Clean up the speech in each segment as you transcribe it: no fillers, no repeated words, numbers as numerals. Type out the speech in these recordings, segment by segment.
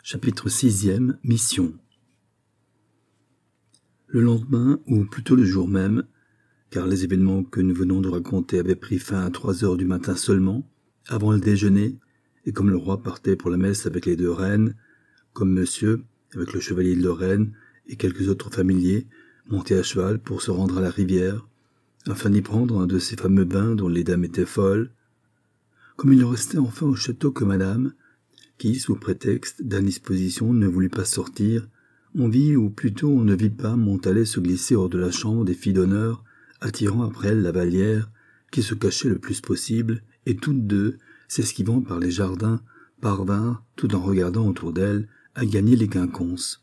Chapitre 6e, Mission. Le lendemain, ou plutôt le jour même, car les événements que nous venons de raconter avaient pris fin à 3 heures du matin seulement, avant le déjeuner, et comme le roi partait pour la messe avec les 2 reines, comme monsieur, avec le chevalier de Lorraine et quelques autres familiers, montés à cheval pour se rendre à la rivière, afin d'y prendre un de ces fameux bains dont les dames étaient folles, comme il ne restait enfin au château que madame, qui, sous prétexte d'indisposition, ne voulut pas sortir, on vit, ou plutôt on ne vit pas, Montalais se glisser hors de la chambre des filles d'honneur, attirant après elle la Vallière, qui se cachait le plus possible, et toutes deux, s'esquivant par les jardins, parvinrent, tout en regardant autour d'elles, à gagner les quinconces.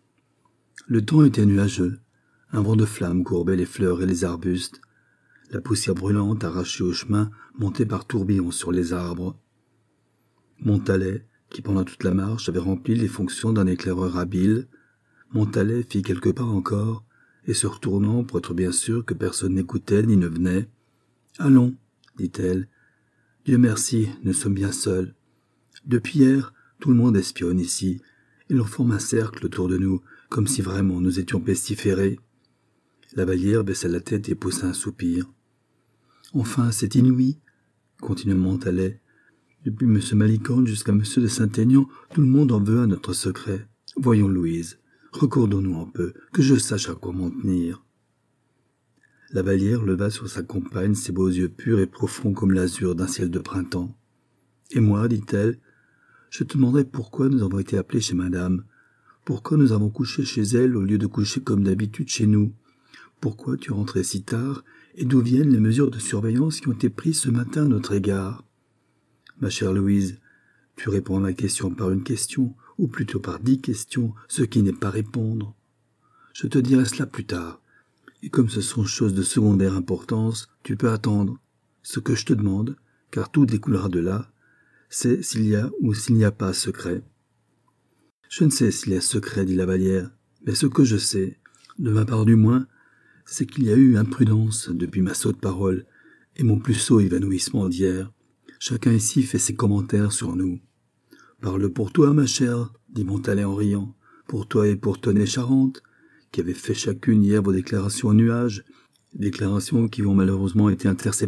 Le temps était nuageux, un vent de flamme courbait les fleurs et les arbustes, la poussière brûlante arrachée au chemin montait par tourbillons sur les arbres. Montalais, qui pendant toute la marche avait rempli les fonctions d'un éclaireur habile, Montalais fit quelques pas encore, et se retournant pour être bien sûr que personne n'écoutait ni ne venait, « Allons, dit-elle, Dieu merci, nous sommes bien seuls. Depuis hier, tout le monde espionne ici, et l'on forme un cercle autour de nous, comme si vraiment nous étions pestiférés. » La Vallière baissa la tête et poussa un soupir. « Enfin, c'est inouï, » continua Montalais. « Depuis M. Malicorne jusqu'à M. de Saint-Aignan, tout le monde en veut à notre secret. Voyons, Louise, recordons-nous un peu, que je sache à quoi m'en tenir. » La Vallière leva sur sa compagne ses beaux yeux purs et profonds comme l'azur d'un ciel de printemps. « Et moi, dit-elle, je te demanderai pourquoi nous avons été appelés chez madame, pourquoi nous avons couché chez elle au lieu de coucher comme d'habitude chez nous, pourquoi tu es rentrée si tard, et d'où viennent les mesures de surveillance qui ont été prises ce matin à notre égard. Ma chère Louise, tu réponds à ma question par une question, ou plutôt par 10 questions, ce qui n'est pas répondre. Je te dirai cela plus tard, et comme ce sont choses de secondaire importance, tu peux attendre. Ce que je te demande, car tout découlera de là, c'est s'il y a ou s'il n'y a pas secret. Je ne sais s'il y a secret, dit la Vallière, mais ce que je sais, de ma part du moins, c'est qu'il y a eu imprudence depuis ma sotte parole et mon plus sot évanouissement d'hier. Chacun ici fait ses commentaires sur nous. « Parle pour toi, ma chère, dit Montalais en riant, pour toi et pour Tonnet Charente, qui avez fait chacune hier vos déclarations au nuage, déclarations qui ont malheureusement été interceptées. »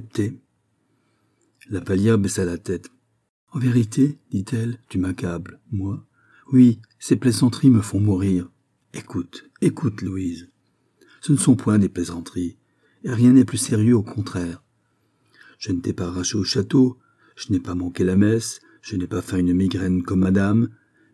La Vallière baissa la tête. « En vérité, dit-elle, tu m'accables, moi. Oui, ces plaisanteries me font mourir. Écoute, écoute, Louise. Ce ne sont point des plaisanteries, et rien n'est plus sérieux, au contraire. Je ne t'ai pas arraché au château, je n'ai pas manqué la messe, je n'ai pas fait une migraine comme madame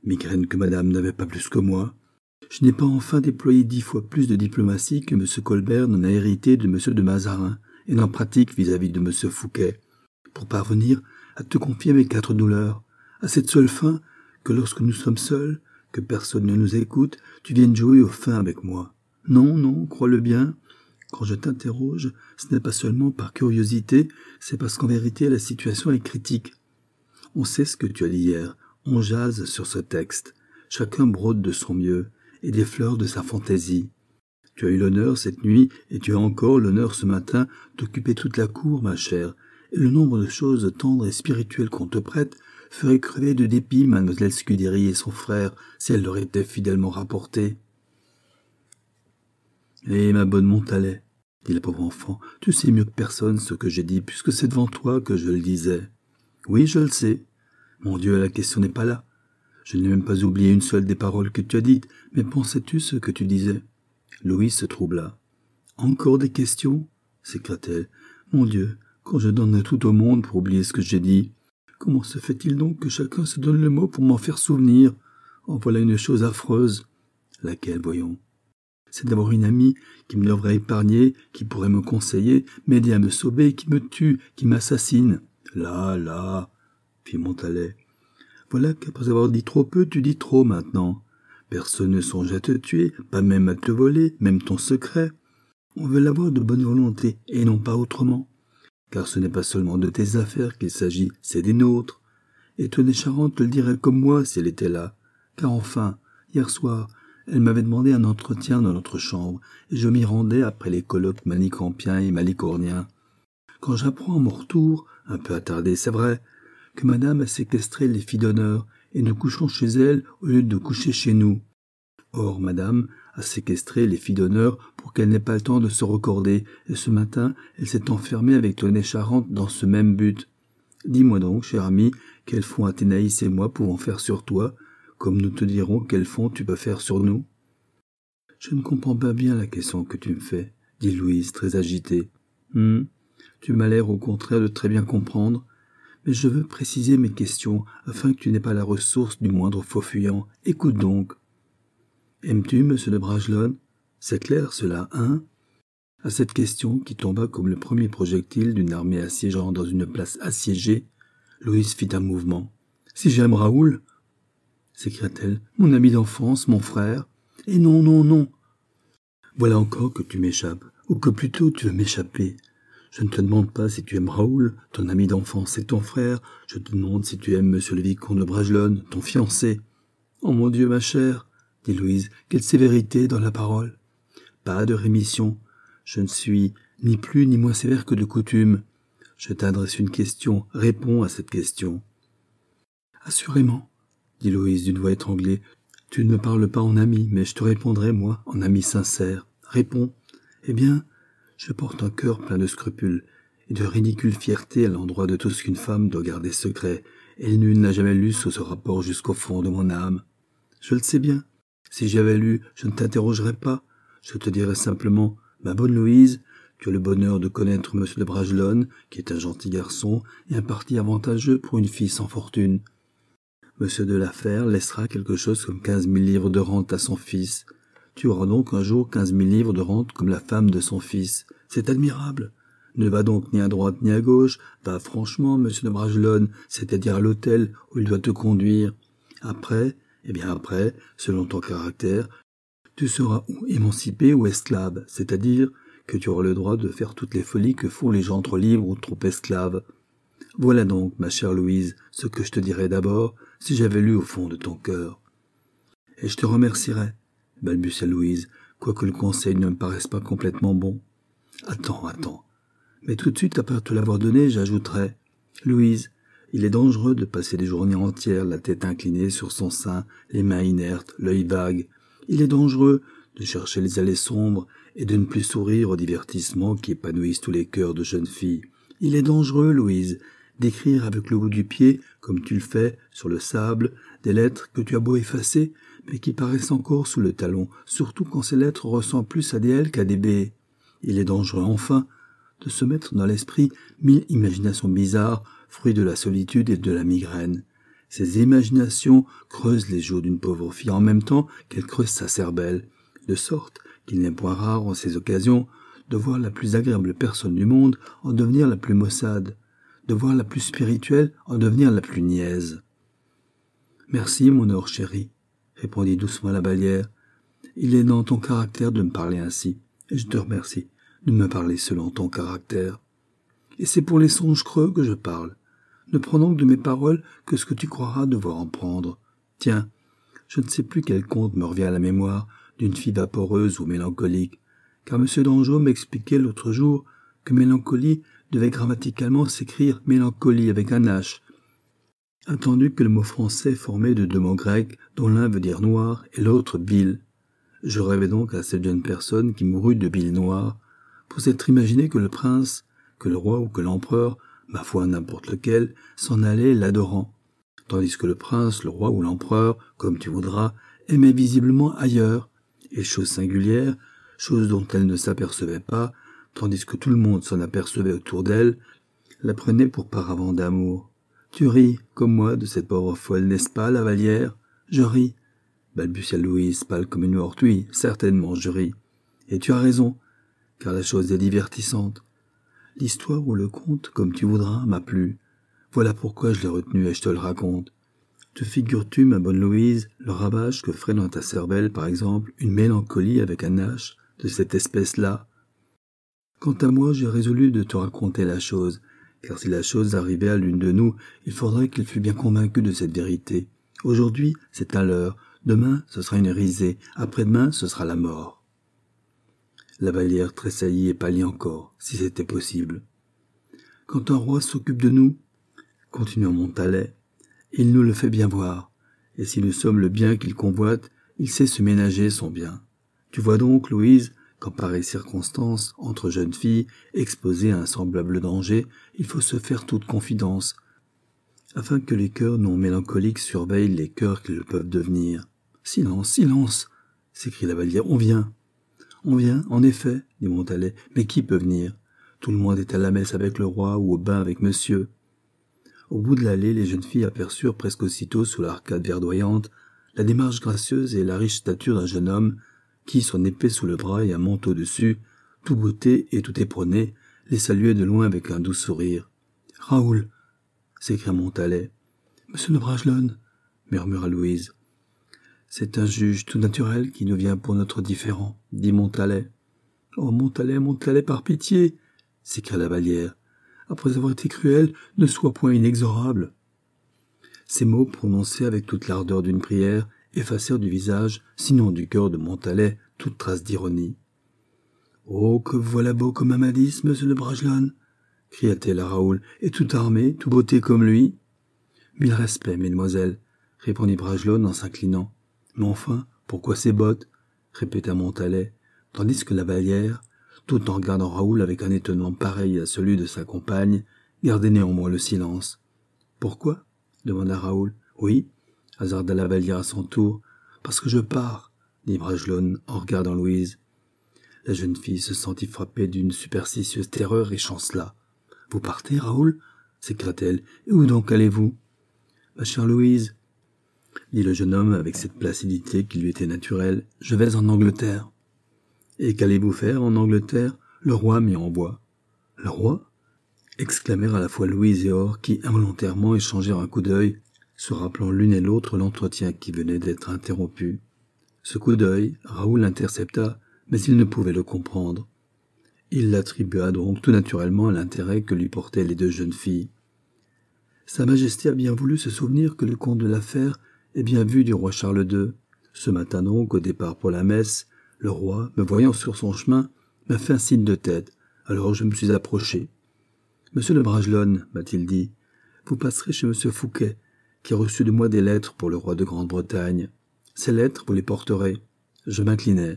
n'avait pas plus que moi. Je n'ai pas enfin déployé 10 fois plus de diplomatie que M. Colbert n'en a hérité de M. de Mazarin, et n'en pratique vis-à-vis de M. Fouquet, pour parvenir à te confier mes 4 douleurs, à cette seule fin que lorsque nous sommes seuls, que personne ne nous écoute, tu viennes jouer au fin avec moi. Non, non, crois-le bien. Quand je t'interroge, ce n'est pas seulement par curiosité, c'est parce qu'en vérité la situation est critique. On sait ce que tu as dit hier, on jase sur ce texte, chacun brode de son mieux, et des fleurs de sa fantaisie. Tu as eu l'honneur cette nuit, et tu as encore l'honneur ce matin, d'occuper toute la cour, ma chère, et le nombre de choses tendres et spirituelles qu'on te prête ferait crever de dépit mademoiselle Scudéry et son frère, si elle leur était fidèlement rapportée. « Eh, ma bonne Montalais, dit la pauvre enfant, tu sais mieux que personne ce que j'ai dit, puisque c'est devant toi que je le disais. Oui, je le sais. Mon Dieu, la question n'est pas là. Je n'ai même pas oublié une seule des paroles que tu as dites, mais pensais-tu ce que tu disais? » Louise se troubla. « Encore des questions » s'écria-t-elle. « Mon Dieu, quand je donne tout au monde pour oublier ce que j'ai dit, comment se fait-il donc que chacun se donne le mot pour m'en faire souvenir? En voilà une chose affreuse. » Laquelle, voyons? C'est d'avoir une amie qui me l'aurait épargné, qui pourrait me conseiller, m'aider à me sauver, qui me tue, qui m'assassine. Là, fit Montalais. Voilà qu'après avoir dit trop peu, tu dis trop maintenant. Personne ne songe à te tuer, pas même à te voler, même ton secret. On veut l'avoir de bonne volonté, et non pas autrement. Car ce n'est pas seulement de tes affaires qu'il s'agit, c'est des nôtres. Et Tonnet Charente te le dirait comme moi si elle était là. Car enfin, hier soir, elle m'avait demandé un entretien dans notre chambre, et je m'y rendais après les colloques manicampiens et malicorniens. Quand j'apprends à mon retour, un peu attardé c'est vrai, que madame a séquestré les filles d'honneur et nous coucherons chez elle au lieu de coucher chez nous. Or, madame a séquestré les filles d'honneur pour qu'elles n'aient pas le temps de se recorder, et ce matin, elle s'est enfermée avec Tonnet Charente dans ce même but. Dis-moi donc, cher ami, quels fonds Athénaïs et moi pouvons faire sur toi, comme nous te dirons quels fonds tu peux faire sur nous? Je ne comprends pas bien la question que tu me fais, dit Louise, très agitée. Tu m'as l'air au contraire de très bien comprendre, mais je veux préciser mes questions afin que tu n'aies pas la ressource du moindre faux fuyant. Écoute donc. Aimes-tu monsieur de Bragelonne? C'est clair cela, hein? À cette question, qui tomba comme le premier projectile d'une armée assiégeant dans une place assiégée, Louise fit un mouvement. Si j'aime Raoul, s'écria-t-elle, mon ami d'enfance, mon frère. Et non, non, non. Voilà encore que tu m'échappes, ou que plutôt tu veux m'échapper. Je ne te demande pas si tu aimes Raoul, ton ami d'enfance et ton frère, je te demande si tu aimes monsieur le vicomte de Bragelonne, ton fiancé. Oh mon Dieu, ma chère, dit Louise, quelle sévérité dans la parole. Pas de rémission. Je ne suis ni plus ni moins sévère que de coutume. Je t'adresse une question, réponds à cette question. Assurément, dit Louise d'une voix étranglée, tu ne me parles pas en ami, mais je te répondrai, moi, en ami sincère. Réponds. Eh bien, je porte un cœur plein de scrupules et de ridicule fierté à l'endroit de tout ce qu'une femme doit garder secret, et nul n'a jamais lu sous ce rapport jusqu'au fond de mon âme. Je le sais bien. Si j'avais lu, je ne t'interrogerais pas. Je te dirais simplement, ma bonne Louise, tu as le bonheur de connaître monsieur de Bragelonne, qui est un gentil garçon et un parti avantageux pour une fille sans fortune. Monsieur de la Fère laissera quelque chose comme 15 000 livres de rente à son fils. Tu auras donc un jour 15 000 livres de rente comme la femme de son fils. C'est admirable. Ne va donc ni à droite ni à gauche, va franchement, monsieur de Bragelonne, c'est-à-dire à l'hôtel où il doit te conduire. Après, selon ton caractère, tu seras ou émancipé ou esclave, c'est-à-dire que tu auras le droit de faire toutes les folies que font les gens trop libres ou trop esclaves. Voilà donc, ma chère Louise, ce que je te dirais d'abord, si j'avais lu au fond de ton cœur. Et je te remercierais, balbutia Louise, quoique le conseil ne me paraisse pas complètement bon. Attends. Mais tout de suite après te l'avoir donné, j'ajouterais, Louise, il est dangereux de passer des journées entières, la tête inclinée sur son sein, les mains inertes, l'œil vague. Il est dangereux de chercher les allées sombres et de ne plus sourire aux divertissements qui épanouissent tous les cœurs de jeunes filles. Il est dangereux, Louise, d'écrire avec le bout du pied, comme tu le fais, sur le sable, des lettres que tu as beau effacer, mais qui paraissent encore sous le talon, surtout quand ces lettres ressemblent plus à des L qu'à des B. Il est dangereux, enfin, de se mettre dans l'esprit 1000 imaginations bizarres, fruits de la solitude et de la migraine. Ces imaginations creusent les joues d'une pauvre fille en même temps qu'elles creusent sa cervelle, de sorte qu'il n'est point rare en ces occasions de voir la plus agréable personne du monde en devenir la plus maussade, de voir la plus spirituelle en devenir la plus niaise. « Merci, mon or chéri, » répondit doucement la Vallière. « Il est dans ton caractère de me parler ainsi, et je te remercie de me parler selon ton caractère. Et c'est pour les songes creux que je parle. Ne prends donc de mes paroles que ce que tu croiras devoir en prendre. Tiens, je ne sais plus quel conte me revient à la mémoire d'une fille vaporeuse ou mélancolique, car M. d'Anjou m'expliquait l'autre jour que mélancolie devait grammaticalement s'écrire mélancolie avec un H, attendu que le mot français est formé de 2 mots grecs dont l'un veut dire noir et l'autre bile. Je rêvais donc à cette jeune personne qui mourut de bile noire, pour s'être imaginé que le prince, que le roi ou que l'empereur, ma foi n'importe lequel, s'en allait l'adorant, tandis que le prince, le roi ou l'empereur, comme tu voudras, aimait visiblement ailleurs, et chose singulière, chose dont elle ne s'apercevait pas, tandis que tout le monde s'en apercevait autour d'elle, la prenait pour paravent d'amour. Tu ris, comme moi, de cette pauvre folle, n'est-ce pas, la Vallière? Je ris, balbutia Louise, pâle comme une morte. Oui, certainement, je ris. Et tu as raison, car la chose est divertissante. L'histoire ou le conte, comme tu voudras, m'a plu. Voilà pourquoi je l'ai retenu et je te le raconte. Te figures-tu, ma bonne Louise, le ravage que ferait dans ta cervelle, par exemple, une mélancolie avec un H de cette espèce-là? Quant à moi, j'ai résolu de te raconter la chose, car si la chose arrivait à l'une de nous, il faudrait qu'elle fût bien convaincue de cette vérité. Aujourd'hui, c'est un leurre. Demain, ce sera une risée. Après-demain, ce sera la mort. La Vallière tressaillit et pâlit encore, si c'était possible. Quand un roi s'occupe de nous, continua Montalet, il nous le fait bien voir. Et si nous sommes le bien qu'il convoite, il sait se ménager son bien. Tu vois donc, Louise, qu'en pareille circonstance, entre jeunes filles, exposées à un semblable danger, il faut se faire toute confidence, afin que les cœurs non mélancoliques surveillent les cœurs qu'ils peuvent devenir. « Silence, silence !» s'écrie la Vallière. « On vient !» « On vient, en effet, » dit Montalais. « Mais qui peut venir ? Tout le monde est à la messe avec le roi ou au bain avec monsieur. » Au bout de l'allée, les jeunes filles aperçurent presque aussitôt sous l'arcade verdoyante la démarche gracieuse et la riche stature d'un jeune homme qui, son épée sous le bras et un manteau dessus, tout beauté et tout éperonné, les saluait de loin avec un doux sourire. « Raoul !» s'écria Montalais. « Monsieur de Bragelonne !» murmura Louise. « C'est un juge tout naturel qui nous vient pour notre différend, » dit Montalais. « Oh, Montalais, Montalais, par pitié !» s'écria la Vallière. « Après avoir été cruel, ne sois point inexorable. » Ces mots, prononcés avec toute l'ardeur d'une prière, effacèrent du visage, sinon du cœur de Montalais, toute trace d'ironie. « Oh, que voilà beau comme Amadis, monsieur de Bragelonne !» cria-t-elle à Raoul, « et tout armé, tout beauté comme lui. »« Mille respects, mesdemoiselles, » répondit Bragelonne en s'inclinant. « Mais enfin, pourquoi ces bottes ?» répéta Montalais, tandis que la Vallière, tout en regardant Raoul avec un étonnement pareil à celui de sa compagne, gardait néanmoins le silence. « Pourquoi ?» demanda Raoul. « Oui, » hasarda la Vallière à son tour. « Parce que je pars, » dit Bragelonne en regardant Louise. La jeune fille se sentit frappée d'une superstitieuse terreur et chancela. « Vous partez, Raoul ?» s'écria-t-elle. « Et où donc allez-vous ?»« Ma chère Louise, » dit le jeune homme avec cette placidité qui lui était naturelle, « je vais en Angleterre. »« Et qu'allez-vous faire en Angleterre ? Le roi m'y envoie. »« Le roi ?» exclamèrent à la fois Louise et Or, qui involontairement échangèrent un coup d'œil, se rappelant l'une et l'autre l'entretien qui venait d'être interrompu. Ce coup d'œil, Raoul l'intercepta, mais il ne pouvait le comprendre. Il l'attribua donc tout naturellement à l'intérêt que lui portaient les deux jeunes filles. Sa Majesté a bien voulu se souvenir que le comte de la Fère est bien vu du roi Charles II. Ce matin donc, au départ pour la messe, le roi, me voyant sur son chemin, m'a fait un signe de tête. Alors je me suis approché. « Monsieur de Bragelonne, m'a-t-il dit, vous passerez chez monsieur Fouquet, qui a reçu de moi des lettres pour le roi de Grande-Bretagne. Ces lettres, vous les porterez. » Je m'inclinai.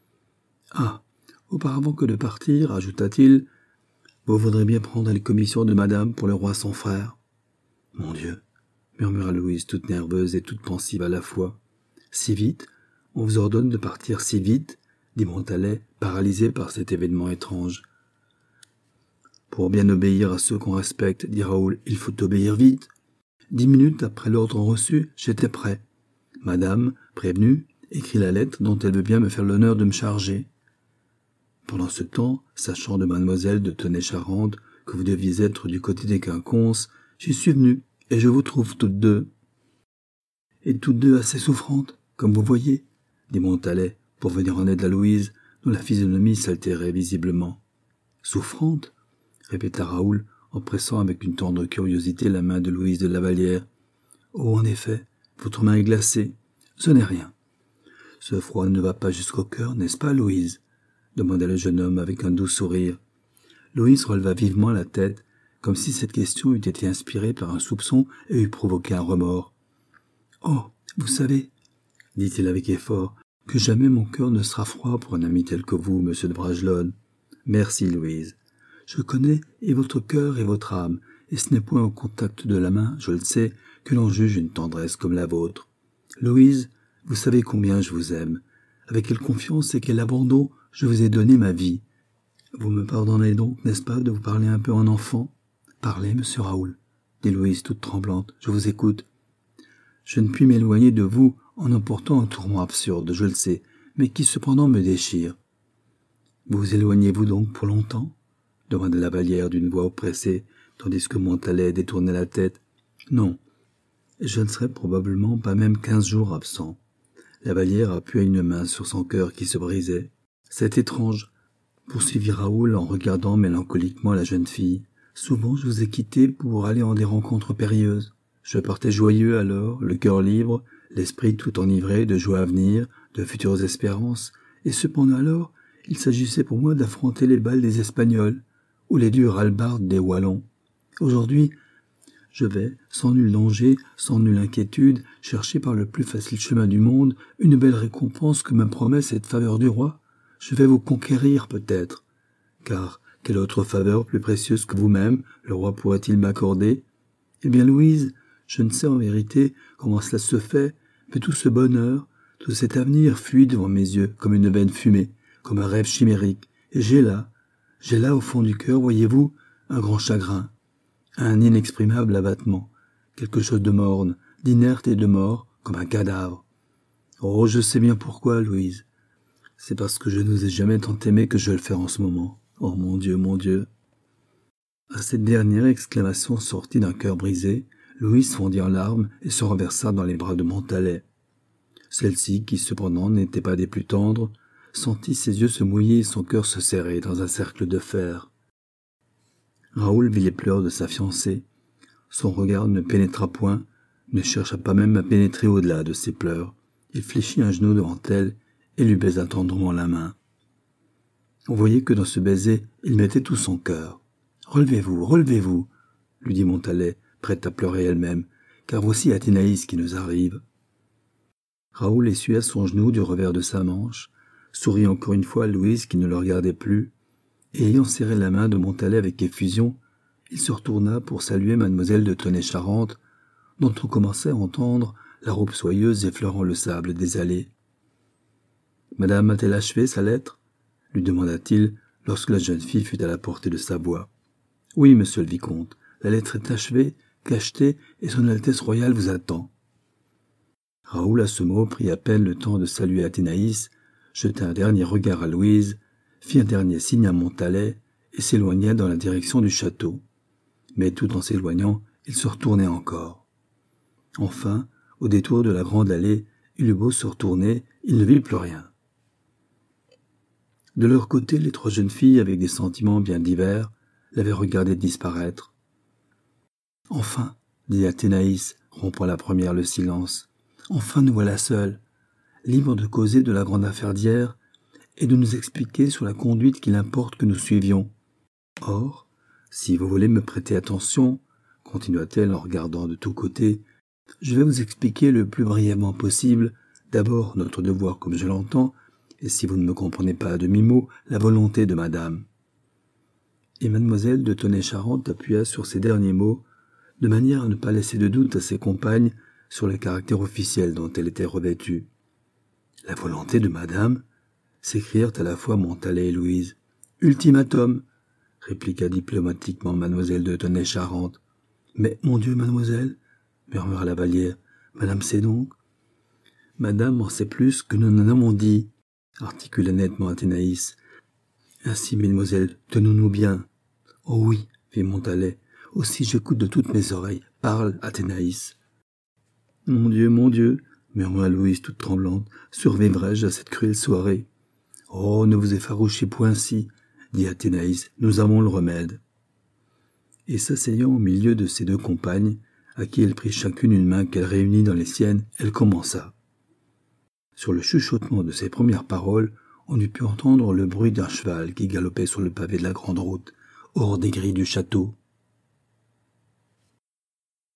« Ah, auparavant que de partir, ajouta-t-il, vous voudrez bien prendre les commissions de madame pour le roi son frère. »« Mon Dieu !» murmura Louise, toute nerveuse et toute pensive à la fois. « Si vite ? On vous ordonne de partir si vite ?» dit Montalais, paralysé par cet événement étrange. « Pour bien obéir à ceux qu'on respecte, dit Raoul, il faut obéir vite. 10 minutes après l'ordre reçu, j'étais prêt. Madame, prévenue, écrit la lettre dont elle veut bien me faire l'honneur de me charger. Pendant ce temps, sachant de mademoiselle de Tenay-Charente que vous deviez être du côté des Quinconces, j'y suis venu, et je vous trouve toutes deux. »« Et toutes deux assez souffrantes, comme vous voyez, » dit Montalais, pour venir en aide à Louise, dont la physionomie s'altérait visiblement. « Souffrantes ?» répéta Raoul, en pressant avec une tendre curiosité la main de Louise de la Vallière. « Oh, en effet, votre main est glacée. Ce n'est rien. »« Ce froid ne va pas jusqu'au cœur, n'est-ce pas, Louise ?» demanda le jeune homme avec un doux sourire. Louise releva vivement la tête, comme si cette question eût été inspirée par un soupçon et eût provoqué un remords. « Oh, vous savez, dit-il avec effort, que jamais mon cœur ne sera froid pour un ami tel que vous, monsieur de Bragelonne. Merci, Louise. Je connais et votre cœur et votre âme, et ce n'est point au contact de la main, je le sais, que l'on juge une tendresse comme la vôtre. Louise, vous savez combien je vous aime, avec quelle confiance et quel abandon je vous ai donné ma vie. Vous me pardonnez donc, n'est-ce pas, de vous parler un peu en enfant ? Parlez, monsieur Raoul, dit Louise toute tremblante, je vous écoute. Je ne puis m'éloigner de vous en emportant un tourment absurde, je le sais, mais qui cependant me déchire. Vous éloignez-vous donc pour longtemps ? Demanda la Vallière d'une voix oppressée, tandis que Montalais détournait la tête. Non, je ne serai probablement pas même 15 jours absent. La Vallière appuya une main sur son cœur qui se brisait. C'est étrange, poursuivit Raoul en regardant mélancoliquement la jeune fille. Souvent je vous ai quitté pour aller en des rencontres périlleuses. Je partais joyeux alors, le cœur libre, l'esprit tout enivré de joie à venir, de futures espérances, et cependant alors, il s'agissait pour moi d'affronter les balles des Espagnols, ou les dures hallebardes des Wallons. Aujourd'hui, Je vais, sans nul danger, sans nulle inquiétude, chercher par le plus facile chemin du monde une belle récompense que me promet cette faveur du roi. Je vais vous conquérir peut-être. Car quelle autre faveur plus précieuse que vous-même le roi pourrait-il m'accorder? Eh bien, Louise, je ne sais en vérité comment cela se fait, mais tout ce bonheur, tout cet avenir fuit devant mes yeux comme une vaine fumée, comme un rêve chimérique. Et j'ai là au fond du cœur, voyez-vous, un grand chagrin, un inexprimable abattement, quelque chose de morne, d'inerte et de mort, comme un cadavre. Oh, je sais bien pourquoi, Louise. C'est parce que je ne vous ai jamais tant aimé que je vais le faire en ce moment. Oh mon Dieu, mon Dieu. À cette dernière exclamation sortie d'un cœur brisé, Louise fondit en larmes et se renversa dans les bras de Montalais. Celle-ci, qui cependant n'était pas des plus tendres, sentit ses yeux se mouiller et son cœur se serrer dans un cercle de fer. Raoul vit les pleurs de sa fiancée. Son regard ne pénétra point, ne chercha pas même à pénétrer au-delà de ses pleurs. Il fléchit un genou devant elle et lui baisa tendrement la main. On voyait que dans ce baiser, il mettait tout son cœur. « Relevez-vous, » lui dit Montalais, prête à pleurer elle-même, car voici Athénaïs qui nous arrive. Raoul essuya son genou du revers de sa manche, sourit encore une fois à Louise qui ne le regardait plus, et ayant serré la main de Montalais avec effusion, il se retourna pour saluer mademoiselle de Tonnay-Charente, dont on commençait à entendre la robe soyeuse effleurant le sable des allées. « Madame a-t-elle achevé sa lettre ?» lui demanda-t-il lorsque la jeune fille fut à la portée de sa voix. « Oui, monsieur le vicomte, la lettre est achevée, cachetée, et son Altesse royale vous attend. » Raoul, à ce mot, prit à peine le temps de saluer Athénaïs, jeta un dernier regard à Louise, fit un dernier signe à Montalais et s'éloigna dans la direction du château. Mais tout en s'éloignant, il se retournait encore. Enfin, au détour de la grande allée, il eut beau se retourner, il ne vit plus rien. De leur côté, les trois jeunes filles, avec des sentiments bien divers, l'avaient regardé disparaître. « Enfin, dit Athénaïs, rompant la première le silence, enfin nous voilà seuls, libres de causer de la grande affaire d'hier et de nous expliquer sur la conduite qu'il importe que nous suivions. Or, si vous voulez me prêter attention, continua-t-elle en regardant de tous côtés, je vais vous expliquer le plus brièvement possible, d'abord notre devoir comme je l'entends, et si vous ne me comprenez pas à demi-mot, la volonté de madame. » Et mademoiselle de Tonnay-Charente appuya sur ces derniers mots, de manière à ne pas laisser de doute à ses compagnes sur le caractère officiel dont elle était revêtue. « La volonté de madame ?» s'écrièrent à la fois Montalais et Louise. « Ultimatum !» répliqua diplomatiquement mademoiselle de Tonnay-Charente. « Mais, mon Dieu, mademoiselle !» murmura la Vallière. « Madame sait donc ?» ?»« Madame en sait plus que nous n'en avons dit, » articula nettement Athénaïs. « Ainsi, mesdemoiselles, tenons-nous bien. »« Oh oui, » fit Montalais. « Aussi j'écoute de toutes mes oreilles. Parle, Athénaïs. »« Mon Dieu, » murmura Louise toute tremblante, « survivrai-je à cette cruelle soirée ?»« Oh, ne vous effarouchez point ainsi, » dit Athénaïs, « nous avons le remède. » Et s'asseyant au milieu de ses deux compagnes, à qui elle prit chacune une main qu'elle réunit dans les siennes, elle commença. Sur le chuchotement de ses premières paroles, on eût pu entendre le bruit d'un cheval qui galopait sur le pavé de la grande route, hors des grilles du château.